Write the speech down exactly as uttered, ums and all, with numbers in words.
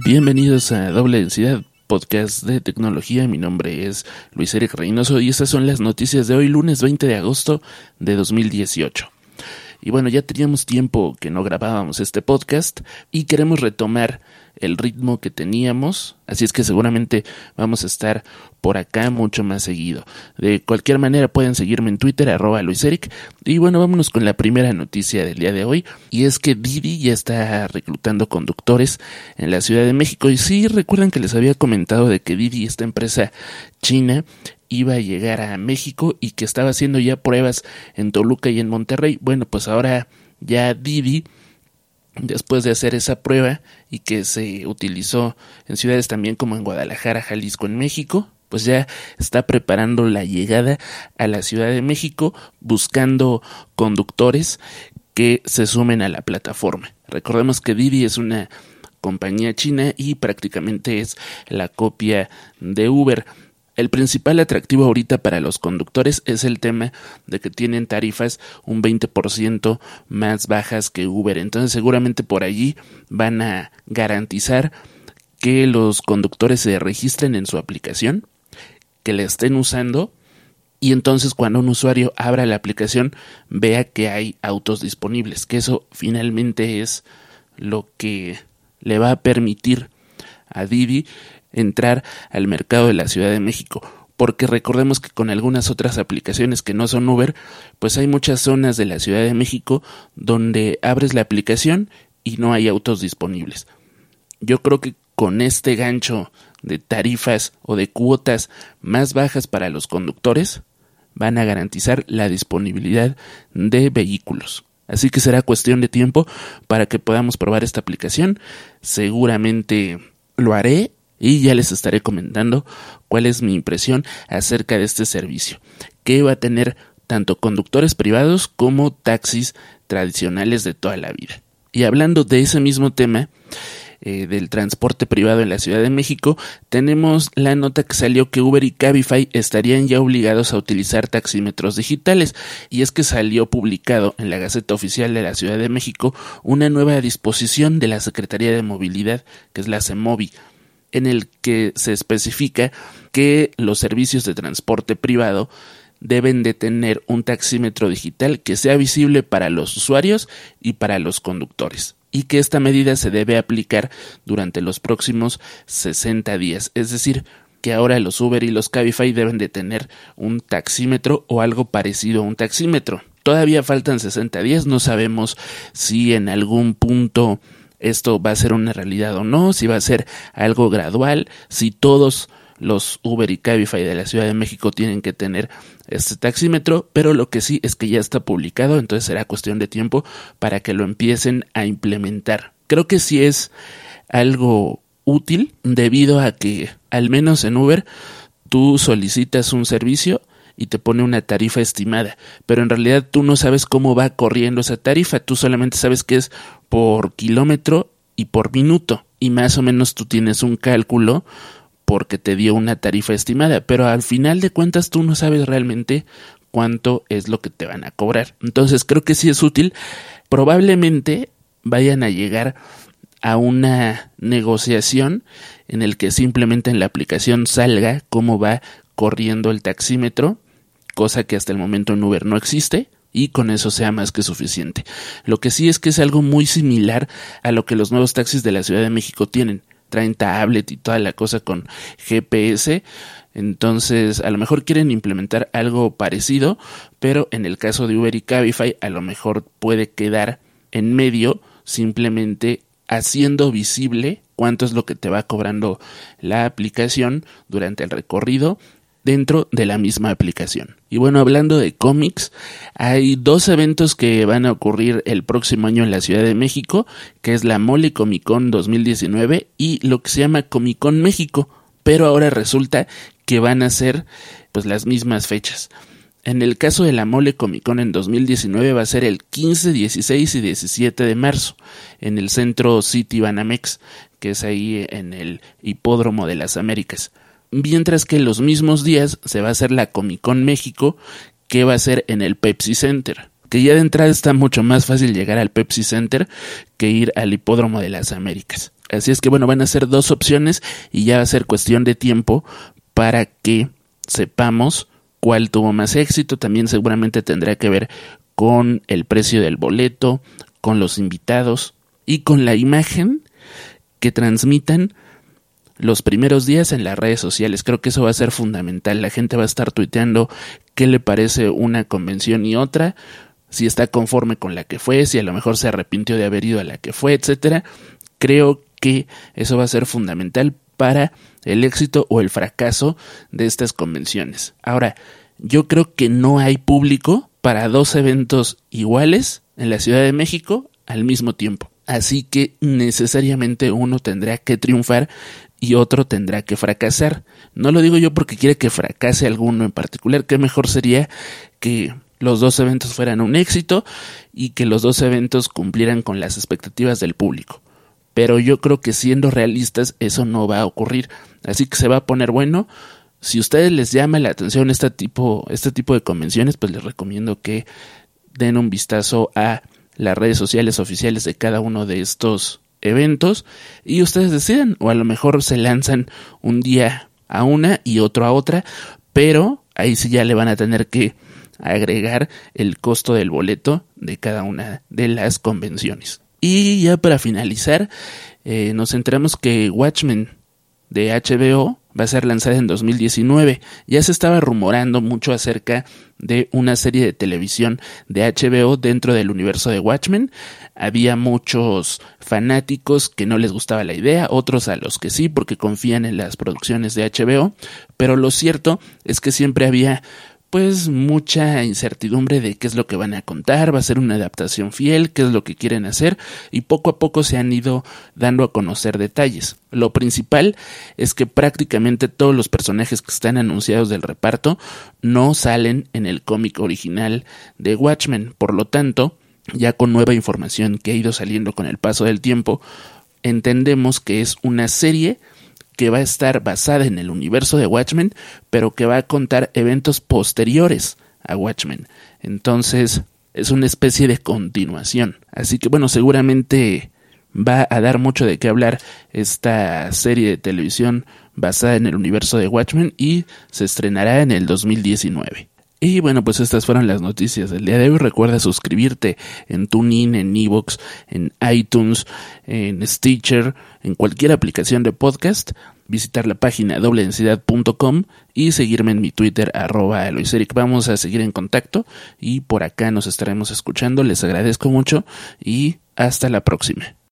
Bienvenidos a Doble Densidad, podcast de tecnología. Mi nombre es Luis Eric Reynoso y estas son las noticias de hoy, lunes veinte de agosto de dos mil dieciocho. Y bueno, ya teníamos tiempo que no grabábamos este podcast y queremos retomar el ritmo que teníamos, así es que seguramente vamos a estar por acá mucho más seguido. De cualquier manera pueden seguirme en Twitter, arroba luiseric, y bueno, vámonos con la primera noticia del día de hoy, y es que Didi ya está reclutando conductores en la Ciudad de México. Y sí, recuerdan que les había comentado de que Didi, esta empresa china, iba a llegar a México y que estaba haciendo ya pruebas en Toluca y en Monterrey. Bueno, pues ahora ya Didi, después de hacer esa prueba y que se utilizó en ciudades también como en Guadalajara, Jalisco, en México, pues ya está preparando la llegada a la Ciudad de México, buscando conductores que se sumen a la plataforma. Recordemos que Didi es una compañía china y prácticamente es la copia de Uber. El principal atractivo ahorita para los conductores es el tema de que tienen tarifas un veinte por ciento más bajas que Uber. Entonces seguramente por allí van a garantizar que los conductores se registren en su aplicación, que la estén usando, y entonces cuando un usuario abra la aplicación vea que hay autos disponibles, que eso finalmente es lo que le va a permitir a Didi entrar al mercado de la Ciudad de México, porque recordemos que con algunas otras aplicaciones que no son Uber, pues hay muchas zonas de la Ciudad de México donde abres la aplicación y no hay autos disponibles. Yo creo que con este gancho de tarifas o de cuotas más bajas para los conductores, van a garantizar la disponibilidad de vehículos. Así que será cuestión de tiempo para que podamos probar esta aplicación. Seguramente lo haré y ya les estaré comentando cuál es mi impresión acerca de este servicio, que va a tener tanto conductores privados como taxis tradicionales de toda la vida. Y hablando de ese mismo tema, eh, del transporte privado en la Ciudad de México, tenemos la nota que salió que Uber y Cabify estarían ya obligados a utilizar taxímetros digitales. Y es que salió publicado en la Gaceta Oficial de la Ciudad de México una nueva disposición de la Secretaría de Movilidad, que es la CEMOVI, en el que se especifica que los servicios de transporte privado deben de tener un taxímetro digital que sea visible para los usuarios y para los conductores, y que esta medida se debe aplicar durante los próximos sesenta días, es decir, que ahora los Uber y los Cabify deben de tener un taxímetro o algo parecido a un taxímetro. Todavía faltan sesenta días, no sabemos si en algún punto esto va a ser una realidad o no, si va a ser algo gradual, si todos los Uber y Cabify de la Ciudad de México tienen que tener este taxímetro, pero lo que sí es que ya está publicado, entonces será cuestión de tiempo para que lo empiecen a implementar. Creo que sí es algo útil debido a que, al menos en Uber, tú solicitas un servicio y te pone una tarifa estimada, pero en realidad tú no sabes cómo va corriendo esa tarifa, tú solamente sabes que es por kilómetro y por minuto, y más o menos tú tienes un cálculo porque te dio una tarifa estimada, pero al final de cuentas tú no sabes realmente cuánto es lo que te van a cobrar. Entonces creo que sí es útil. Probablemente vayan a llegar a una negociación en el que simplemente en la aplicación salga cómo va corriendo el taxímetro, cosa que hasta el momento en Uber no existe, y con eso sea más que suficiente. Lo que sí es que es algo muy similar a lo que los nuevos taxis de la Ciudad de México tienen. Traen tablet y toda la cosa con G P S, entonces a lo mejor quieren implementar algo parecido, pero en el caso de Uber y Cabify a lo mejor puede quedar en medio simplemente haciendo visible cuánto es lo que te va cobrando la aplicación durante el recorrido dentro de la misma aplicación. Y bueno, hablando de cómics, hay dos eventos que van a ocurrir el próximo año en la Ciudad de México, que es la Mole Comic Con dos mil diecinueve y lo que se llama Comic Con México, pero ahora resulta que van a ser pues las mismas fechas. En el caso de la Mole Comic Con en dos mil diecinueve va a ser el quince, dieciséis y diecisiete de marzo en el Centro City Banamex, que es ahí en el Hipódromo de las Américas. Mientras que los mismos días se va a hacer la Comic Con México, que va a ser en el Pepsi Center, que ya de entrada está mucho más fácil llegar al Pepsi Center que ir al Hipódromo de las Américas. Así es que bueno, van a ser dos opciones y ya va a ser cuestión de tiempo para que sepamos cuál tuvo más éxito. También seguramente tendrá que ver con el precio del boleto, con los invitados y con la imagen que transmitan los primeros días en las redes sociales. Creo que eso va a ser fundamental. La gente va a estar tuiteando qué le parece una convención y otra, si está conforme con la que fue, si a lo mejor se arrepintió de haber ido a la que fue, etcétera. Creo que eso va a ser fundamental para el éxito o el fracaso de estas convenciones. Ahora, yo creo que no hay público para dos eventos iguales en la Ciudad de México al mismo tiempo. Así que necesariamente uno tendrá que triunfar y otro tendrá que fracasar. No lo digo yo porque quiere que fracase alguno en particular, que mejor sería que los dos eventos fueran un éxito y que los dos eventos cumplieran con las expectativas del público. Pero yo creo que siendo realistas eso no va a ocurrir. Así que se va a poner bueno. Si a ustedes les llama la atención este tipo, este tipo de convenciones, pues les recomiendo que den un vistazo a las redes sociales oficiales de cada uno de estos eventos y ustedes decidan, o a lo mejor se lanzan un día a una y otro a otra, pero ahí sí ya le van a tener que agregar el costo del boleto de cada una de las convenciones. Y ya para finalizar, eh, nos enteramos que Watchmen de H B O va a ser lanzada en dos mil diecinueve. Ya se estaba rumorando mucho acerca de una serie de televisión de H B O dentro del universo de Watchmen. Había muchos fanáticos que no les gustaba la idea, otros a los que sí, porque confían en las producciones de H B O, pero lo cierto es que siempre había pues mucha incertidumbre de qué es lo que van a contar, va a ser una adaptación fiel, qué es lo que quieren hacer, y poco a poco se han ido dando a conocer detalles. Lo principal es que prácticamente todos los personajes que están anunciados del reparto no salen en el cómic original de Watchmen, por lo tanto, ya con nueva información que ha ido saliendo con el paso del tiempo, entendemos que es una serie que va a estar basada en el universo de Watchmen, pero que va a contar eventos posteriores a Watchmen. Entonces, es una especie de continuación. Así que, bueno, seguramente va a dar mucho de qué hablar esta serie de televisión basada en el universo de Watchmen y se estrenará en el dos mil diecinueve. Y bueno, pues estas fueron las noticias del día de hoy. Recuerda suscribirte en TuneIn, en iVoox, en iTunes, en Stitcher, en cualquier aplicación de podcast. Visitar la página doble densidad punto com y seguirme en mi Twitter, arroba Eloiseric. Vamos a seguir en contacto y por acá nos estaremos escuchando. Les agradezco mucho y hasta la próxima.